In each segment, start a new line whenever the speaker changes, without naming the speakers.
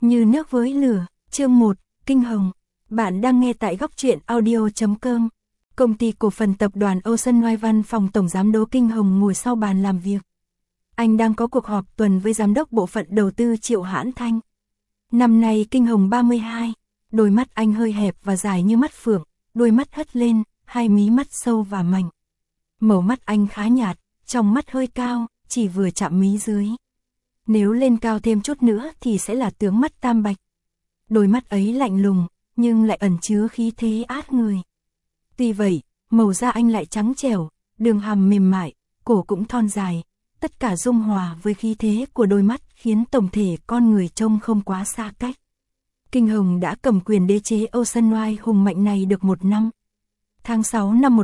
Như nước với lửa, chương 1, Kinh Hồng. Bạn đang nghe tại góc truyện audio.com. Công ty cổ phần tập đoàn Ocean Wide văn phòng tổng giám đốc Kinh Hồng ngồi sau bàn làm việc. Anh đang có cuộc họp tuần với giám đốc bộ phận đầu tư Triệu Hãn Thanh. Năm nay Kinh Hồng 32, đôi mắt anh hơi hẹp và dài như mắt phượng, đôi mắt hất lên, hai mí mắt sâu và mảnh. Màu mắt anh khá nhạt, trong mắt hơi cao, chỉ vừa chạm mí dưới. Nếu lên cao thêm chút nữa thì sẽ là tướng mắt tam bạch. Đôi mắt ấy lạnh lùng, nhưng lại ẩn chứa khí thế át người. Tuy vậy, màu da anh lại trắng trẻo, đường hàm mềm mại, cổ cũng thon dài. Tất cả dung hòa với khí thế của đôi mắt khiến tổng thể con người trông không quá xa cách. Kinh Hồng đã cầm quyền đế chế Ocean Wide hùng mạnh này được 1 năm. Tháng 6 năm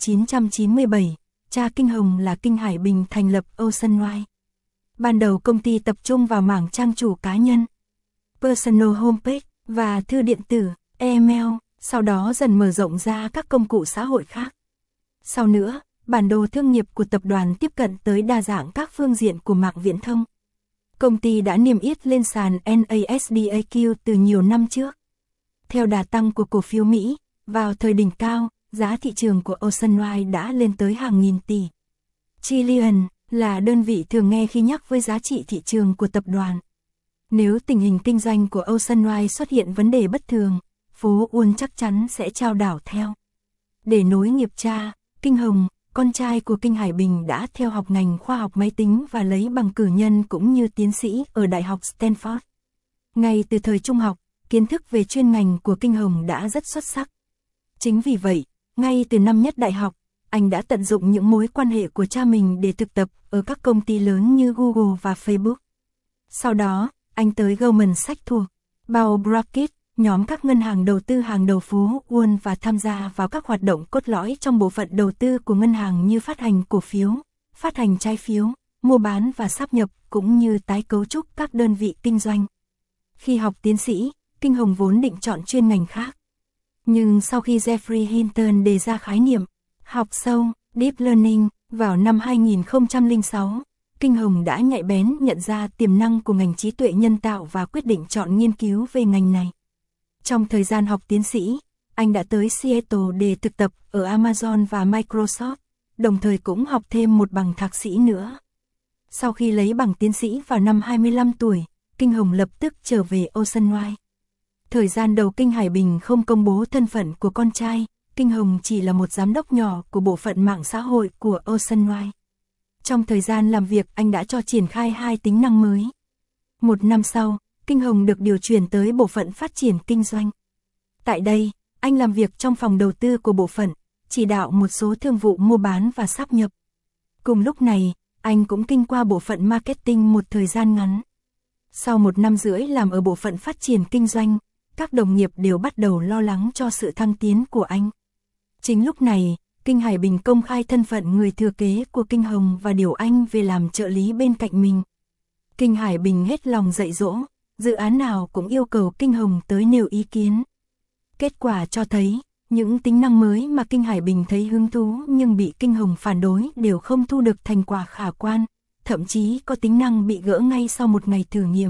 1997, cha Kinh Hồng là Kinh Hải Bình thành lập Ocean Wide. Ban đầu công ty tập trung vào mảng trang chủ cá nhân, personal homepage và thư điện tử, email, sau đó dần mở rộng ra các công cụ xã hội khác. Sau nữa, bản đồ thương nghiệp của tập đoàn tiếp cận tới đa dạng các phương diện của mạng viễn thông. Công ty đã niêm yết lên sàn NASDAQ từ nhiều năm trước. Theo đà tăng của cổ phiếu Mỹ, vào thời đỉnh cao, giá thị trường của Ocean Wide đã lên tới hàng nghìn tỷ. Trillion là đơn vị thường nghe khi nhắc với giá trị thị trường của tập đoàn. Nếu tình hình kinh doanh của Ocean Wide xuất hiện vấn đề bất thường, phố Wall chắc chắn sẽ chao đảo theo. Để nối nghiệp cha, Kinh Hồng, con trai của Kinh Hải Bình đã theo học ngành khoa học máy tính và lấy bằng cử nhân cũng như tiến sĩ ở Đại học Stanford. Ngay từ thời trung học, kiến thức về chuyên ngành của Kinh Hồng đã rất xuất sắc. Chính vì vậy, ngay từ năm nhất đại học, anh đã tận dụng những mối quan hệ của cha mình để thực tập ở các công ty lớn như Google và Facebook. Sau đó, anh tới Goldman Sachs thuộc Bao Bracket, nhóm các ngân hàng đầu tư hàng đầu phố Wall và tham gia vào các hoạt động cốt lõi trong bộ phận đầu tư của ngân hàng như phát hành cổ phiếu, phát hành trái phiếu, mua bán và sáp nhập cũng như tái cấu trúc các đơn vị kinh doanh. Khi học tiến sĩ, Kinh Hồng vốn định chọn chuyên ngành khác. Nhưng sau khi Jeffrey Hinton đề ra khái niệm học sâu, Deep Learning, vào năm 2006, Kinh Hồng đã nhạy bén nhận ra tiềm năng của ngành trí tuệ nhân tạo và quyết định chọn nghiên cứu về ngành này. Trong thời gian học tiến sĩ, anh đã tới Seattle để thực tập ở Amazon và Microsoft, đồng thời cũng học thêm một bằng thạc sĩ nữa. Sau khi lấy bằng tiến sĩ vào năm 25 tuổi, Kinh Hồng lập tức trở về Ocean Wide. Thời gian đầu Kinh Hải Bình không công bố thân phận của con trai, Kinh Hồng chỉ là một giám đốc nhỏ của bộ phận mạng xã hội của Ocean Wide. Trong thời gian làm việc anh đã cho triển khai 2 tính năng mới. 1 năm sau, Kinh Hồng được điều chuyển tới bộ phận phát triển kinh doanh. Tại đây, anh làm việc trong phòng đầu tư của bộ phận, chỉ đạo một số thương vụ mua bán và sáp nhập. Cùng lúc này, anh cũng kinh qua bộ phận marketing một thời gian ngắn. Sau 1 năm rưỡi làm ở bộ phận phát triển kinh doanh, các đồng nghiệp đều bắt đầu lo lắng cho sự thăng tiến của anh. Chính lúc này, Kinh Hải Bình công khai thân phận người thừa kế của Kinh Hồng và điều anh về làm trợ lý bên cạnh mình. Kinh Hải Bình hết lòng dạy dỗ, dự án nào cũng yêu cầu Kinh Hồng tới nêu ý kiến. Kết quả cho thấy, những tính năng mới mà Kinh Hải Bình thấy hứng thú nhưng bị Kinh Hồng phản đối đều không thu được thành quả khả quan, thậm chí có tính năng bị gỡ ngay sau một ngày thử nghiệm.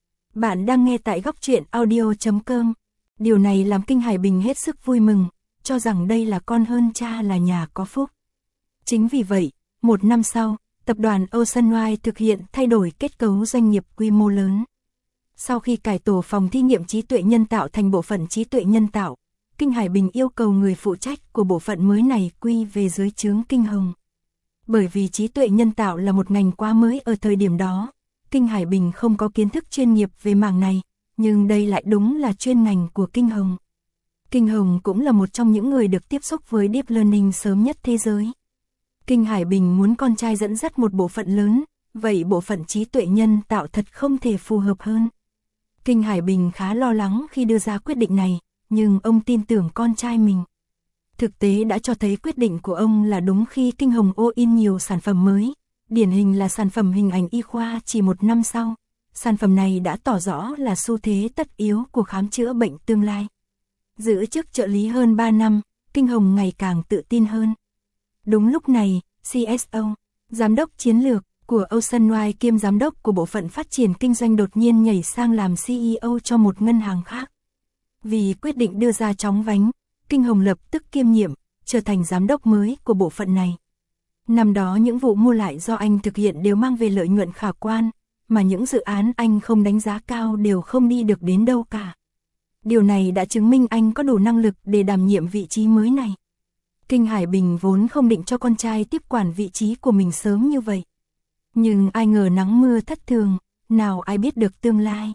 Bạn đang nghe tại góc truyện audio.com. Điều này làm Kinh Hải Bình hết sức vui mừng, cho rằng đây là con hơn cha là nhà có phúc. Chính vì vậy, 1 năm sau, tập đoàn Ocean Wide thực hiện thay đổi kết cấu doanh nghiệp quy mô lớn. Sau khi cải tổ phòng thí nghiệm trí tuệ nhân tạo thành bộ phận trí tuệ nhân tạo, Kinh Hải Bình yêu cầu người phụ trách của bộ phận mới này quy về dưới trướng Kinh Hồng. Bởi vì trí tuệ nhân tạo là một ngành quá mới ở thời điểm đó, Kinh Hải Bình không có kiến thức chuyên nghiệp về mảng này, nhưng đây lại đúng là chuyên ngành của Kinh Hồng. Kinh Hồng cũng là một trong những người được tiếp xúc với Deep Learning sớm nhất thế giới. Kinh Hải Bình muốn con trai dẫn dắt một bộ phận lớn, vậy bộ phận trí tuệ nhân tạo thật không thể phù hợp hơn. Kinh Hải Bình khá lo lắng khi đưa ra quyết định này, nhưng ông tin tưởng con trai mình. Thực tế đã cho thấy quyết định của ông là đúng khi Kinh Hồng in nhiều sản phẩm mới, điển hình là sản phẩm hình ảnh y khoa chỉ 1 năm sau. Sản phẩm này đã tỏ rõ là xu thế tất yếu của khám chữa bệnh tương lai. Giữ chức trợ lý hơn 3 năm, Kinh Hồng ngày càng tự tin hơn. Đúng lúc này, CSO, giám đốc chiến lược của Ocean Wide kiêm giám đốc của bộ phận phát triển kinh doanh đột nhiên nhảy sang làm CEO cho một ngân hàng khác. Vì quyết định đưa ra chóng vánh, Kinh Hồng lập tức kiêm nhiệm, trở thành giám đốc mới của bộ phận này. Năm đó những vụ mua lại do anh thực hiện đều mang về lợi nhuận khả quan, mà những dự án anh không đánh giá cao đều không đi được đến đâu cả. Điều này đã chứng minh anh có đủ năng lực để đảm nhiệm vị trí mới này. Kinh Hải Bình vốn không định cho con trai tiếp quản vị trí của mình sớm như vậy. Nhưng ai ngờ nắng mưa thất thường, nào ai biết được tương lai.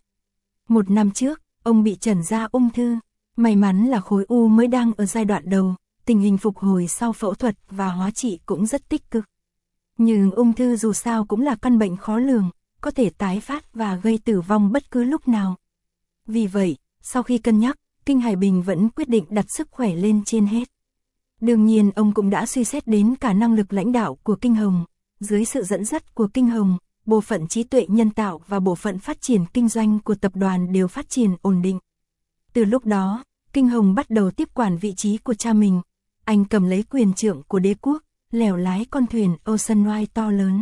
1 năm trước, ông bị chẩn ra ung thư. May mắn là khối u mới đang ở giai đoạn đầu, tình hình phục hồi sau phẫu thuật và hóa trị cũng rất tích cực. Nhưng ung thư dù sao cũng là căn bệnh khó lường, có thể tái phát và gây tử vong bất cứ lúc nào. Vì vậy, sau khi cân nhắc, Kinh Hải Bình vẫn quyết định đặt sức khỏe lên trên hết. Đương nhiên ông cũng đã suy xét đến cả năng lực lãnh đạo của Kinh Hồng. Dưới sự dẫn dắt của Kinh Hồng, bộ phận trí tuệ nhân tạo và bộ phận phát triển kinh doanh của tập đoàn đều phát triển ổn định. Từ lúc đó, Kinh Hồng bắt đầu tiếp quản vị trí của cha mình. Anh cầm lấy quyền trượng của đế quốc, lèo lái con thuyền Ocean Wide to lớn.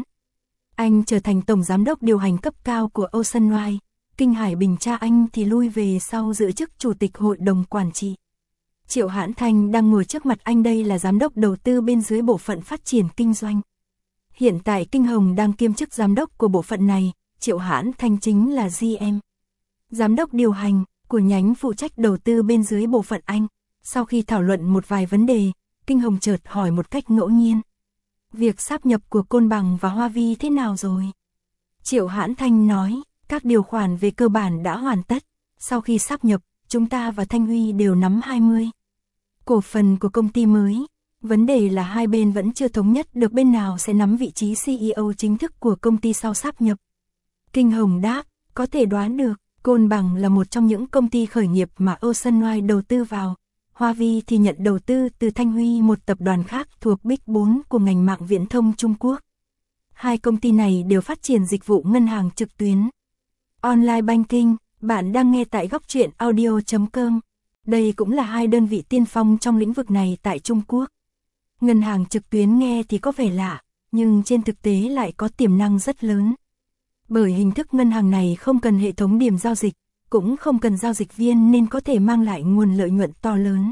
Anh trở thành tổng giám đốc điều hành cấp cao của Ocean Wide. Kinh Hải Bình cha anh thì lui về sau giữ chức chủ tịch hội đồng quản trị. Triệu Hãn Thanh đang ngồi trước mặt anh, đây là giám đốc đầu tư bên dưới bộ phận phát triển kinh doanh. Hiện tại Kinh Hồng đang kiêm chức giám đốc của bộ phận này, Triệu Hãn Thanh chính là GM. Giám đốc điều hành của nhánh phụ trách đầu tư bên dưới bộ phận anh. Sau khi thảo luận một vài vấn đề, Kinh Hồng chợt hỏi một cách ngẫu nhiên. Việc sáp nhập của Côn Bằng và Hoa Vi thế nào rồi? Triệu Hãn Thanh nói, các điều khoản về cơ bản đã hoàn tất. Sau khi sáp nhập, chúng ta và Thanh Huy đều nắm 20 cổ phần của công ty mới. Vấn đề là hai bên vẫn chưa thống nhất được bên nào sẽ nắm vị trí CEO chính thức của công ty sau sáp nhập. Kinh Hồng đáp, có thể đoán được, Côn Bằng là một trong những công ty khởi nghiệp mà Ocean Wide đầu tư vào. Hoa Vi thì nhận đầu tư từ Thanh Huy, một tập đoàn khác thuộc Big 4 của ngành mạng viễn thông Trung Quốc. Hai công ty này đều phát triển dịch vụ ngân hàng trực tuyến. Online banking, bạn đang nghe tại góc truyện audio.com. Đây cũng là hai đơn vị tiên phong trong lĩnh vực này tại Trung Quốc. Ngân hàng trực tuyến nghe thì có vẻ lạ, nhưng trên thực tế lại có tiềm năng rất lớn. Bởi hình thức ngân hàng này không cần hệ thống điểm giao dịch, cũng không cần giao dịch viên nên có thể mang lại nguồn lợi nhuận to lớn.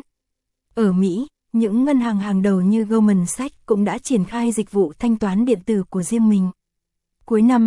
Ở Mỹ, những ngân hàng hàng đầu như Goldman Sachs cũng đã triển khai dịch vụ thanh toán điện tử của riêng mình. Cuối năm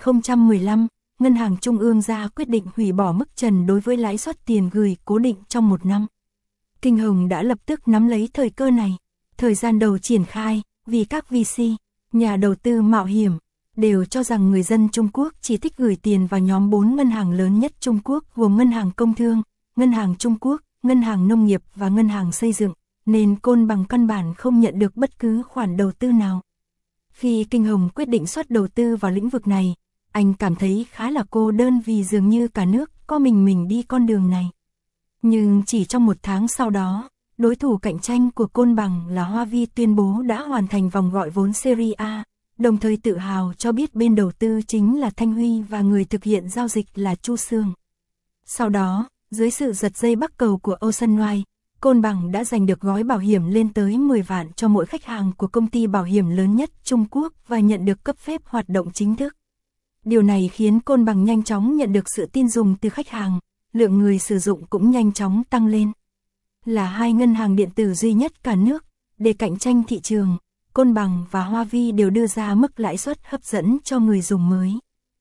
2015, Ngân hàng Trung ương ra quyết định hủy bỏ mức trần đối với lãi suất tiền gửi cố định trong 1 năm. Kinh Hồng đã lập tức nắm lấy thời cơ này. Thời gian đầu triển khai, vì các VC, nhà đầu tư mạo hiểm, đều cho rằng người dân Trung Quốc chỉ thích gửi tiền vào nhóm 4 ngân hàng lớn nhất Trung Quốc gồm Ngân hàng Công thương, Ngân hàng Trung Quốc, Ngân hàng Nông nghiệp và Ngân hàng Xây dựng, nên Côn Bằng căn bản không nhận được bất cứ khoản đầu tư nào. Khi Kinh Hồng quyết định xuất đầu tư vào lĩnh vực này, anh cảm thấy khá là cô đơn vì dường như cả nước có mình đi con đường này. Nhưng chỉ trong 1 tháng sau đó, đối thủ cạnh tranh của Côn Bằng là Hoa Vi tuyên bố đã hoàn thành vòng gọi vốn Series A, đồng thời tự hào cho biết bên đầu tư chính là Thanh Huy và người thực hiện giao dịch là Chu Sương. Sau đó, dưới sự giật dây bắc cầu của Ocean Wide, Côn Bằng đã giành được gói bảo hiểm lên tới 10 vạn cho mỗi khách hàng của công ty bảo hiểm lớn nhất Trung Quốc và nhận được cấp phép hoạt động chính thức. Điều này khiến Côn Bằng nhanh chóng nhận được sự tin dùng từ khách hàng, lượng người sử dụng cũng nhanh chóng tăng lên. Là hai ngân hàng điện tử duy nhất cả nước, để cạnh tranh thị trường, Côn Bằng và Hoa Vi đều đưa ra mức lãi suất hấp dẫn cho người dùng mới.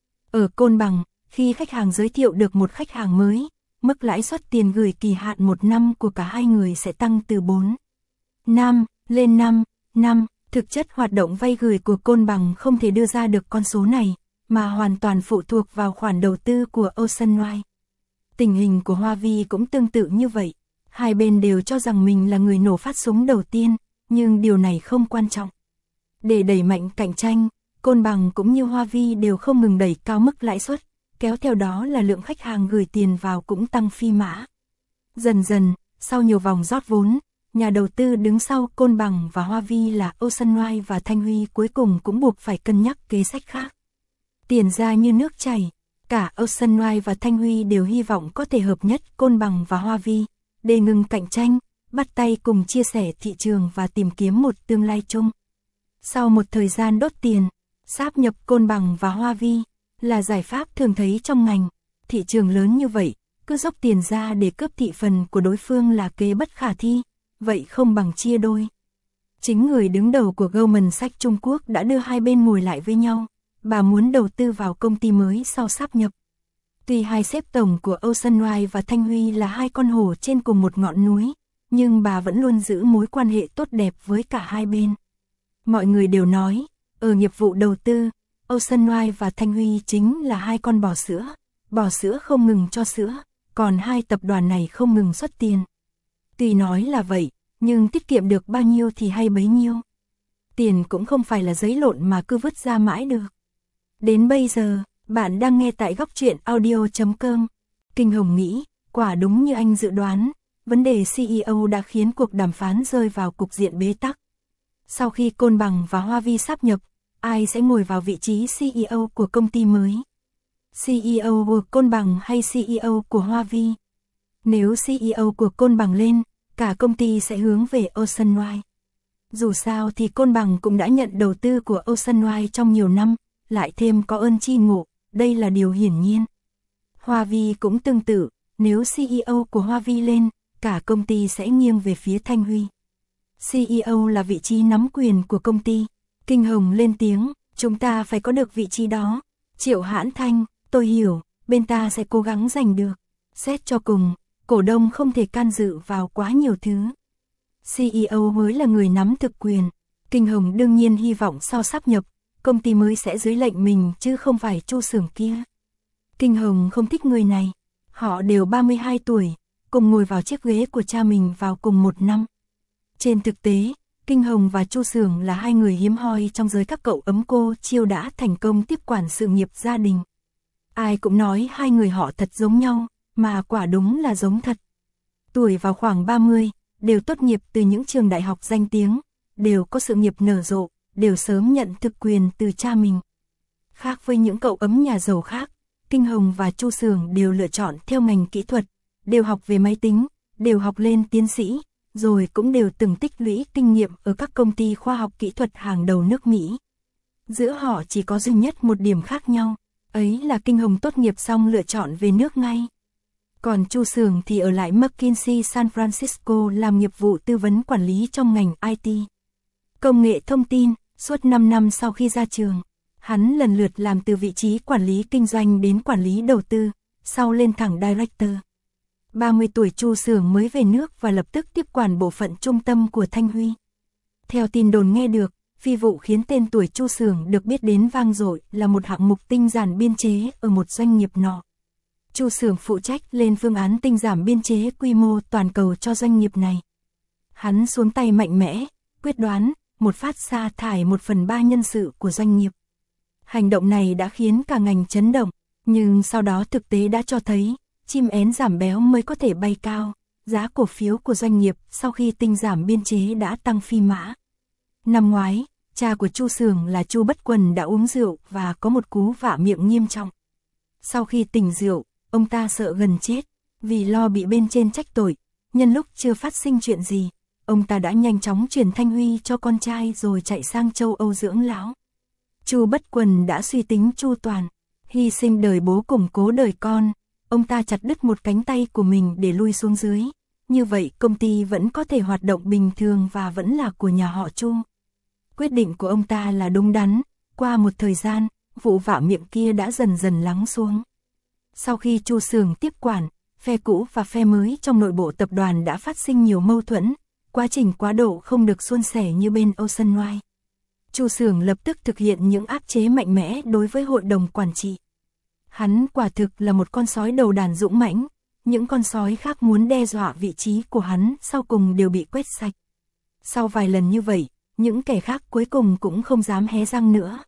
Ở Côn Bằng, khi khách hàng giới thiệu được một khách hàng mới, mức lãi suất tiền gửi kỳ hạn 1 năm của cả hai người sẽ tăng từ 4 năm lên 5 năm. Thực chất hoạt động vay gửi của Côn Bằng không thể đưa ra được con số này, mà hoàn toàn phụ thuộc vào khoản đầu tư của Ocean Wide. Tình hình của Hoa Vi cũng tương tự như vậy. Hai bên đều cho rằng mình là người nổ phát súng đầu tiên, nhưng điều này không quan trọng. Để đẩy mạnh cạnh tranh, Côn Bằng cũng như Hoa Vi đều không ngừng đẩy cao mức lãi suất, kéo theo đó là lượng khách hàng gửi tiền vào cũng tăng phi mã. Dần dần, sau nhiều vòng rót vốn, nhà đầu tư đứng sau Côn Bằng và Hoa Vi là Ocean Wide và Thanh Huy cuối cùng cũng buộc phải cân nhắc kế sách khác. Tiền ra như nước chảy, cả Ocean Wide và Thanh Huy đều hy vọng có thể hợp nhất Côn Bằng và Hoa Vi, để ngừng cạnh tranh, bắt tay cùng chia sẻ thị trường và tìm kiếm một tương lai chung. Sau một thời gian đốt tiền, Sáp nhập Côn Bằng và Hoa Vi là giải pháp thường thấy trong ngành. Thị trường lớn như vậy, cứ dốc tiền ra để cướp thị phần của đối phương là kế bất khả thi, vậy không bằng chia đôi. Chính người đứng đầu của Goldman Sachs Trung Quốc đã đưa hai bên ngồi lại với nhau, bà muốn đầu tư vào công ty mới sau sáp nhập. Tuy hai sếp tổng của Ocean Wide và Thanh Huy là hai con hổ trên cùng một ngọn núi, nhưng bà vẫn luôn giữ mối quan hệ tốt đẹp với cả hai bên. Mọi người đều nói, ở nghiệp vụ đầu tư, Ocean Wide và Thanh Huy chính là hai con bò sữa không ngừng cho sữa, còn hai tập đoàn này không ngừng xuất tiền. Tuy nói là vậy, nhưng tiết kiệm được bao nhiêu thì hay bấy nhiêu. Tiền cũng không phải là giấy lộn mà cứ vứt ra mãi được. Đến bây giờ, bạn đang nghe tại Góc Truyện Audio.com. Kinh Hồng nghĩ, quả đúng như anh dự đoán, vấn đề CEO đã khiến cuộc đàm phán rơi vào cục diện bế tắc. Sau khi Côn Bằng và Hoa Vi sáp nhập, ai sẽ ngồi vào vị trí CEO của công ty mới? CEO của Côn Bằng hay CEO của Hoa Vi? Nếu CEO của Côn Bằng lên, cả công ty sẽ hướng về Ocean Wide. Dù sao thì Côn Bằng cũng đã nhận đầu tư của Ocean Wide trong nhiều năm, lại thêm có ơn tri ngộ, đây là điều hiển nhiên. Hoa Vi cũng tương tự, nếu CEO của Hoa Vi lên, cả công ty sẽ nghiêng về phía Thanh Huy. CEO là vị trí nắm quyền của công ty. Kinh Hồng lên tiếng, chúng ta phải có được vị trí đó. Triệu Hãn Thanh, tôi hiểu, bên ta sẽ cố gắng giành được. Xét cho cùng, cổ đông không thể can dự vào quá nhiều thứ. CEO mới là người nắm thực quyền. Kinh Hồng đương nhiên hy vọng sau sáp nhập, công ty mới sẽ dưới lệnh mình chứ không phải Chu xưởng kia. Kinh Hồng không thích người này. Họ đều 32 tuổi, cùng ngồi vào chiếc ghế của cha mình vào cùng một năm. Trên thực tế, Kinh Hồng và Chu xưởng là hai người hiếm hoi trong giới các cậu ấm cô chiêu đã thành công tiếp quản sự nghiệp gia đình. Ai cũng nói hai người họ thật giống nhau, mà quả đúng là giống thật. Tuổi vào khoảng 30, đều tốt nghiệp từ những trường đại học danh tiếng, đều có sự nghiệp nở rộ, đều sớm nhận thực quyền từ cha mình. Khác với những cậu ấm nhà giàu khác, Kinh Hồng và Chu xưởng đều lựa chọn theo ngành kỹ thuật, đều học về máy tính, đều học lên tiến sĩ, rồi cũng đều từng tích lũy kinh nghiệm ở các công ty khoa học kỹ thuật hàng đầu nước Mỹ. Giữa họ chỉ có duy nhất một điểm khác nhau, ấy là Kinh Hồng tốt nghiệp xong lựa chọn về nước ngay. Còn Chu xưởng thì ở lại McKinsey San Francisco làm nghiệp vụ tư vấn quản lý trong ngành IT. Công nghệ thông tin, suốt 5 năm sau khi ra trường, hắn lần lượt làm từ vị trí quản lý kinh doanh đến quản lý đầu tư, sau lên thẳng Director. 30 tuổi Chu xưởng mới về nước và lập tức tiếp quản bộ phận trung tâm của Thanh Huy. Theo tin đồn nghe được, phi vụ khiến tên tuổi Chu xưởng được biết đến vang dội là một hạng mục tinh giản biên chế ở một doanh nghiệp nọ. Chu xưởng phụ trách lên phương án tinh giảm biên chế quy mô toàn cầu cho doanh nghiệp này. Hắn xuống tay mạnh mẽ, quyết đoán, một phát sa thải 1/3 nhân sự của doanh nghiệp. Hành động này đã khiến cả ngành chấn động, nhưng sau đó thực tế đã cho thấy, chim én giảm béo mới có thể bay cao, giá cổ phiếu của doanh nghiệp sau khi tinh giảm biên chế đã tăng phi mã. Năm ngoái, cha của Chu xưởng là Chu Bất Quần đã uống rượu và có một cú vạ miệng nghiêm trọng. Sau khi tỉnh rượu, ông ta sợ gần chết, vì lo bị bên trên trách tội, nhân lúc chưa phát sinh chuyện gì, ông ta đã nhanh chóng chuyển Thanh Huy cho con trai rồi chạy sang châu Âu dưỡng lão. Chu Bất Quần đã suy tính chu toàn, hy sinh đời bố củng cố đời con, ông ta chặt đứt một cánh tay của mình để lui xuống dưới, như vậy công ty vẫn có thể hoạt động bình thường và vẫn là của nhà họ Chu. Quyết định của ông ta là đúng đắn, qua một thời gian, vụ vạ miệng kia đã dần dần lắng xuống. Sau khi Chu xưởng tiếp quản, phe cũ và phe mới trong nội bộ tập đoàn đã phát sinh nhiều mâu thuẫn, quá trình quá độ không được suôn sẻ như bên Ocean Wide. Chu xưởng lập tức thực hiện những áp chế mạnh mẽ đối với hội đồng quản trị. Hắn quả thực là một con sói đầu đàn dũng mãnh, những con sói khác muốn đe dọa vị trí của hắn sau cùng đều bị quét sạch. Sau vài lần như vậy, những kẻ khác cuối cùng cũng không dám hé răng nữa.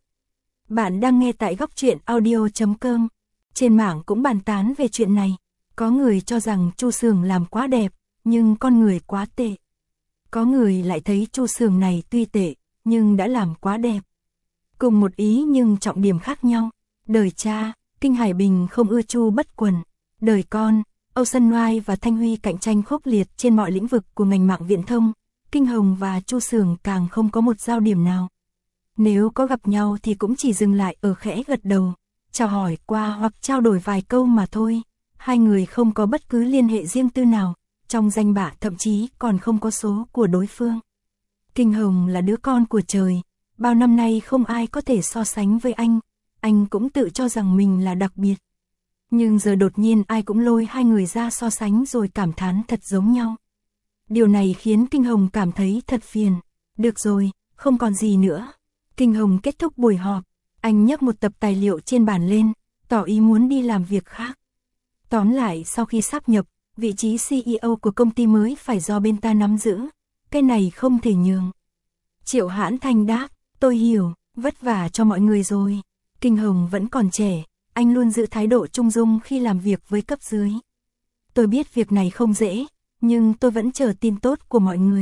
Bạn đang nghe tại Góc Truyện Audio.com. Trên mạng cũng bàn tán về chuyện này, có người cho rằng Chu xưởng làm quá đẹp, nhưng con người quá tệ. Có người lại thấy Chu xưởng này tuy tệ, nhưng đã làm quá đẹp. Cùng một ý nhưng trọng điểm khác nhau. Đời cha, Kinh Hải Bình không ưa Chu Bất Quần. Đời con, Ocean Wide và Thanh Huy cạnh tranh khốc liệt trên mọi lĩnh vực của ngành mạng viễn thông. Kinh Hồng và Chu xưởng càng không có một giao điểm nào. Nếu có gặp nhau thì cũng chỉ dừng lại ở khẽ gật đầu, chào hỏi qua hoặc trao đổi vài câu mà thôi. Hai người không có bất cứ liên hệ riêng tư nào, trong danh bạ thậm chí còn không có số của đối phương. Kinh Hồng là đứa con của trời, bao năm nay không ai có thể so sánh với anh cũng tự cho rằng mình là đặc biệt. Nhưng giờ đột nhiên ai cũng lôi hai người ra so sánh rồi cảm thán thật giống nhau. Điều này khiến Kinh Hồng cảm thấy thật phiền. Được rồi, không còn gì nữa. Kinh Hồng kết thúc buổi họp, anh nhấc một tập tài liệu trên bàn lên, tỏ ý muốn đi làm việc khác. Tóm lại sau khi sáp nhập, vị trí CEO của công ty mới phải do bên ta nắm giữ, cái này không thể nhường. Triệu Hãn Thanh đáp, tôi hiểu, vất vả cho mọi người rồi. Kinh Hồng vẫn còn trẻ, anh luôn giữ thái độ trung dung khi làm việc với cấp dưới. Tôi biết việc này không dễ, nhưng tôi vẫn chờ tin tốt của mọi người.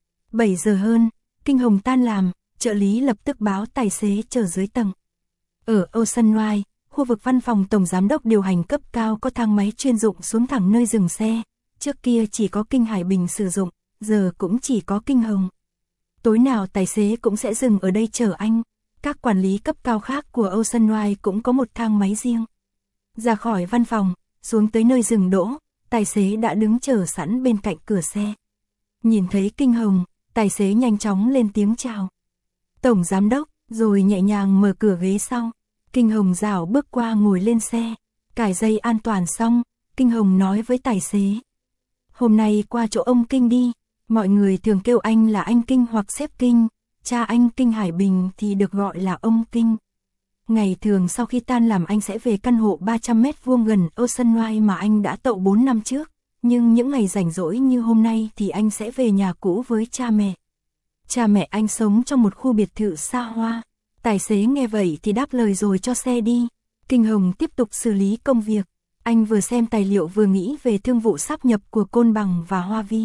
7 giờ hơn, Kinh Hồng tan làm, trợ lý lập tức báo tài xế chờ dưới tầng. Ở Oceanwide, khu vực văn phòng tổng giám đốc điều hành cấp cao có thang máy chuyên dụng xuống thẳng nơi dừng xe. Trước kia chỉ có Kinh Hải Bình sử dụng, giờ cũng chỉ có Kinh Hồng. Tối nào tài xế cũng sẽ dừng ở đây chờ anh. Các quản lý cấp cao khác của Oceanwide cũng có một thang máy riêng. Ra khỏi văn phòng, xuống tới nơi dừng đỗ, tài xế đã đứng chờ sẵn bên cạnh cửa xe. Nhìn thấy Kinh Hồng, tài xế nhanh chóng lên tiếng chào. Tổng giám đốc, rồi nhẹ nhàng mở cửa ghế sau. Kinh Hồng rảo bước qua ngồi lên xe, cài dây an toàn xong, Kinh Hồng nói với tài xế. Hôm nay qua chỗ ông Kinh đi, mọi người thường kêu anh là anh Kinh hoặc sếp Kinh, cha anh Kinh Hải Bình thì được gọi là ông Kinh. Ngày thường sau khi tan làm anh sẽ về căn hộ 300 mét vuông gần Oceanwide mà anh đã tậu 4 năm trước, nhưng những ngày rảnh rỗi như hôm nay thì anh sẽ về nhà cũ với cha mẹ. Cha mẹ anh sống trong một khu biệt thự xa hoa. Tài xế nghe vậy thì đáp lời rồi cho xe đi. Kinh Hồng tiếp tục xử lý công việc. Anh vừa xem tài liệu vừa nghĩ về thương vụ sáp nhập của Côn Bằng và Hoa Vi.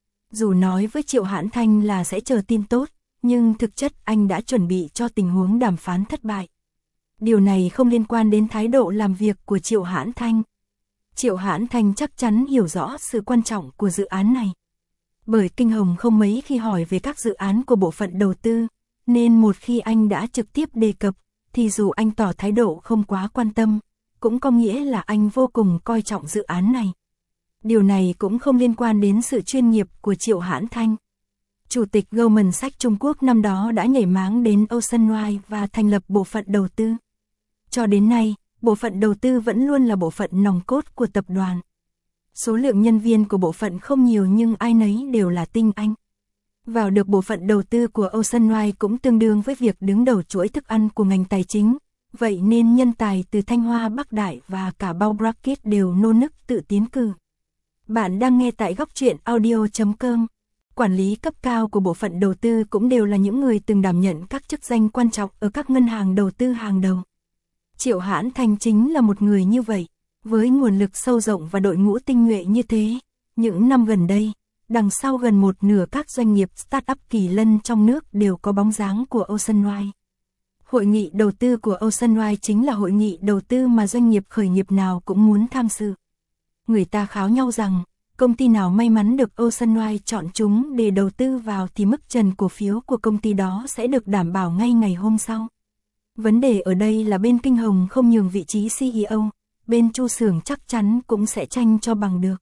Dù nói với Triệu Hãn Thanh là sẽ chờ tin tốt, nhưng thực chất anh đã chuẩn bị cho tình huống đàm phán thất bại. Điều này không liên quan đến thái độ làm việc của Triệu Hãn Thanh. Triệu Hãn Thanh chắc chắn hiểu rõ sự quan trọng của dự án này. Bởi Kinh Hồng không mấy khi hỏi về các dự án của bộ phận đầu tư, nên một khi anh đã trực tiếp đề cập, thì dù anh tỏ thái độ không quá quan tâm, cũng có nghĩa là anh vô cùng coi trọng dự án này. Điều này cũng không liên quan đến sự chuyên nghiệp của Triệu Hãn Thanh. Chủ tịch Goldman Sachs Trung Quốc năm đó đã nhảy máng đến Oceanwide và thành lập bộ phận đầu tư. Cho đến nay, bộ phận đầu tư vẫn luôn là bộ phận nòng cốt của tập đoàn. Số lượng nhân viên của bộ phận không nhiều nhưng ai nấy đều là tinh anh. Vào được bộ phận đầu tư của Oceanwide cũng tương đương với việc đứng đầu chuỗi thức ăn của ngành tài chính. Vậy nên nhân tài từ Thanh Hoa Bắc Đại và cả bao bracket đều nô nức tự tiến cử. Bạn đang nghe tại góc truyện audio.com. Quản lý cấp cao của bộ phận đầu tư cũng đều là những người từng đảm nhận các chức danh quan trọng ở các ngân hàng đầu tư hàng đầu. Triệu Hãn Thanh chính là một người như vậy, với nguồn lực sâu rộng và đội ngũ tinh nhuệ như thế. Những năm gần đây, đằng sau gần một nửa các doanh nghiệp startup kỳ lân trong nước đều có bóng dáng của Oceanwide. Hội nghị đầu tư của Oceanwide chính là hội nghị đầu tư mà doanh nghiệp khởi nghiệp nào cũng muốn tham dự. Người ta kháo nhau rằng, công ty nào may mắn được Oceanwide chọn chúng để đầu tư vào thì mức trần cổ phiếu của công ty đó sẽ được đảm bảo ngay ngày hôm sau. Vấn đề ở đây là bên Kinh Hồng không nhường vị trí CEO, bên Chu Xưởng chắc chắn cũng sẽ tranh cho bằng được.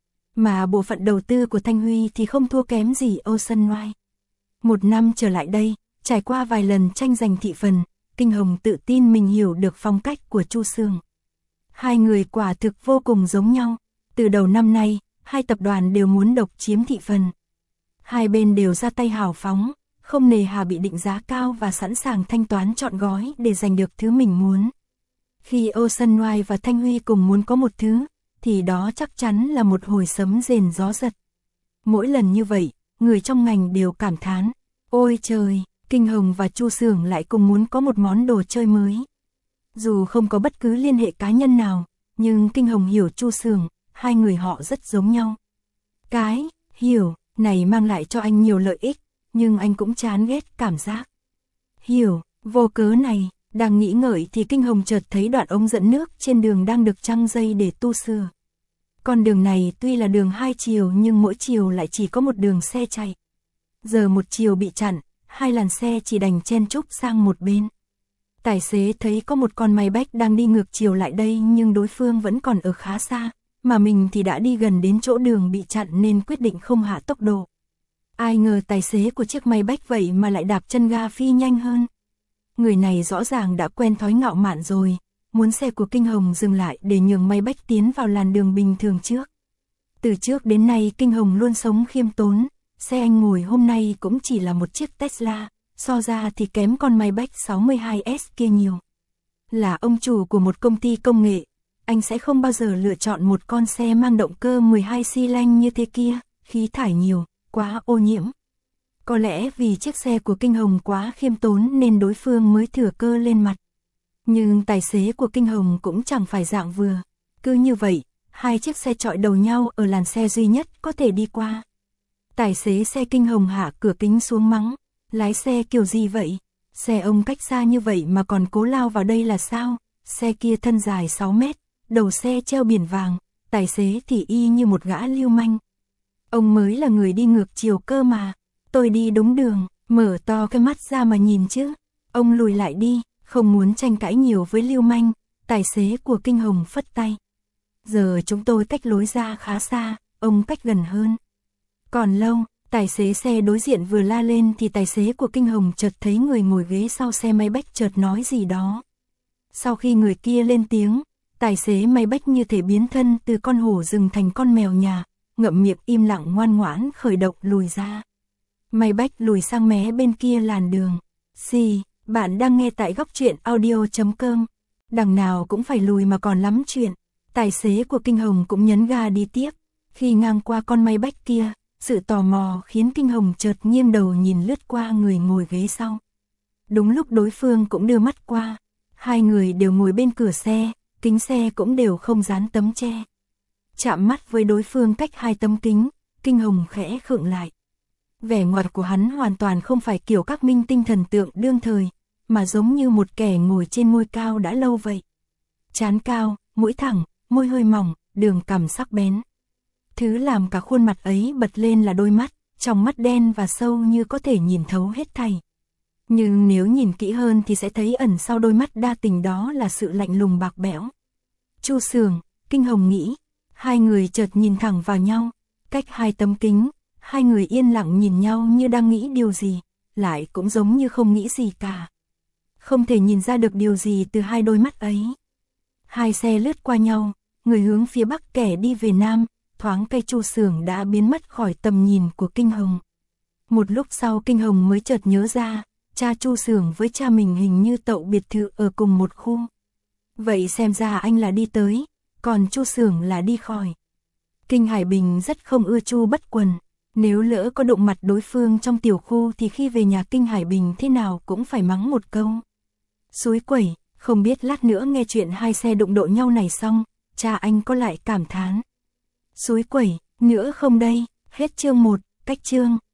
Mà bộ phận đầu tư của Thanh Huy thì không thua kém gì Oceanwide. Một năm trở lại đây, trải qua vài lần tranh giành thị phần, Kinh Hồng tự tin mình hiểu được phong cách của Chu Xưởng. Hai người quả thực vô cùng giống nhau. Từ đầu năm nay, hai tập đoàn đều muốn độc chiếm thị phần. Hai bên đều ra tay hào phóng, không nề hà bị định giá cao và sẵn sàng thanh toán trọn gói để giành được thứ mình muốn. Khi Oceanwide và Thanh Huy cùng muốn có một thứ, thì đó chắc chắn là một hồi sấm rền gió giật. Mỗi lần như vậy, người trong ngành đều cảm thán, ôi trời, Kinh Hồng và Chu Xưởng lại cùng muốn có một món đồ chơi mới. Dù không có bất cứ liên hệ cá nhân nào, nhưng Kinh Hồng hiểu Chu Xưởng, hai người họ rất giống nhau. Cái hiểu này mang lại cho anh nhiều lợi ích, nhưng anh cũng chán ghét cảm giác hiểu vô cớ này. Đang nghĩ ngợi thì Kinh Hồng chợt thấy đoạn ống dẫn nước trên đường đang được trăng dây để tu sửa. Con đường này tuy là đường hai chiều nhưng mỗi chiều lại chỉ có một đường xe chạy. Giờ một chiều bị chặn, hai làn xe chỉ đành chen chúc sang một bên. Tài xế thấy có một con Maybach đang đi ngược chiều lại đây nhưng đối phương vẫn còn ở khá xa, mà mình thì đã đi gần đến chỗ đường bị chặn nên quyết định không hạ tốc độ. Ai ngờ tài xế của chiếc Maybach vậy mà lại đạp chân ga phi nhanh hơn. Người này rõ ràng đã quen thói ngạo mạn rồi, muốn xe của Kinh Hồng dừng lại để nhường Maybach tiến vào làn đường bình thường trước. Từ trước đến nay Kinh Hồng luôn sống khiêm tốn, xe anh ngồi hôm nay cũng chỉ là một chiếc Tesla, so ra thì kém con Maybach 62S kia nhiều. Là ông chủ của một công ty công nghệ, anh sẽ không bao giờ lựa chọn một con xe mang động cơ 12 xi lanh như thế kia, khí thải nhiều, quá ô nhiễm. Có lẽ vì chiếc xe của Kinh Hồng quá khiêm tốn nên đối phương mới thừa cơ lên mặt. Nhưng tài xế của Kinh Hồng cũng chẳng phải dạng vừa. Cứ như vậy, hai chiếc xe chọi đầu nhau ở làn xe duy nhất có thể đi qua. Tài xế xe Kinh Hồng hạ cửa kính xuống mắng, lái xe kiểu gì vậy? Xe ông cách xa như vậy mà còn cố lao vào đây là sao? Xe kia thân dài 6 mét, đầu xe treo biển vàng, tài xế thì y như một gã lưu manh. Ông mới là người đi ngược chiều cơ mà, tôi đi đúng đường, mở to cái mắt ra mà nhìn chứ. Ông lùi lại đi, không muốn tranh cãi nhiều với lưu manh, tài xế của Kinh Hồng phất tay. Giờ chúng tôi cách lối ra khá xa, ông cách gần hơn. Còn lâu, tài xế xe đối diện vừa la lên thì tài xế của Kinh Hồng chợt thấy người ngồi ghế sau xe Maybach chợt nói gì đó. Sau khi người kia lên tiếng, tài xế Maybach như thể biến thân từ con hổ rừng thành con mèo nhà, ngậm miệng im lặng ngoan ngoãn khởi động lùi ra. Maybach lùi sang mé bên kia làn đường. Xì, bạn đang nghe tại góc truyện audio.com. Đằng nào cũng phải lùi mà còn lắm chuyện. Tài xế của Kinh Hồng cũng nhấn ga đi tiếp. Khi ngang qua con Maybach kia, sự tò mò khiến Kinh Hồng chợt nghiêng đầu nhìn lướt qua người ngồi ghế sau. Đúng lúc đối phương cũng đưa mắt qua. Hai người đều ngồi bên cửa xe, kính xe cũng đều không dán tấm che. Chạm mắt với đối phương cách hai tấm kính, Kinh Hồng khẽ khựng lại. Vẻ ngoặt của hắn hoàn toàn không phải kiểu các minh tinh thần tượng đương thời, mà giống như một kẻ ngồi trên ngôi cao đã lâu vậy. Trán cao, mũi thẳng, môi hơi mỏng, đường cằm sắc bén. Thứ làm cả khuôn mặt ấy bật lên là đôi mắt, trong mắt đen và sâu như có thể nhìn thấu hết thảy. Nhưng nếu nhìn kỹ hơn thì sẽ thấy ẩn sau đôi mắt đa tình đó là sự lạnh lùng bạc bẽo. Chu Sường, Kinh Hồng nghĩ, hai người chợt nhìn thẳng vào nhau, cách hai tấm kính, hai người yên lặng nhìn nhau như đang nghĩ điều gì, lại cũng giống như không nghĩ gì cả. Không thể nhìn ra được điều gì từ hai đôi mắt ấy. Hai xe lướt qua nhau, người hướng phía bắc kẻ đi về nam, thoáng cây Chu Sường đã biến mất khỏi tầm nhìn của Kinh Hồng. Một lúc sau Kinh Hồng mới chợt nhớ ra, cha Chu Sường với cha mình hình như tậu biệt thự ở cùng một khu. Vậy xem ra anh là đi tới, còn Chu Sường là đi khỏi. Kinh Hải Bình rất không ưa Chu Bất Quần. Nếu lỡ có đụng mặt đối phương trong tiểu khu thì khi về nhà Kinh Hải Bình thế nào cũng phải mắng một câu. Xúi quẩy, không biết lát nữa nghe chuyện hai xe đụng độ nhau này xong, cha anh có lại cảm thán. Xúi quẩy, nữa không đây, hết chương 1, cách chương.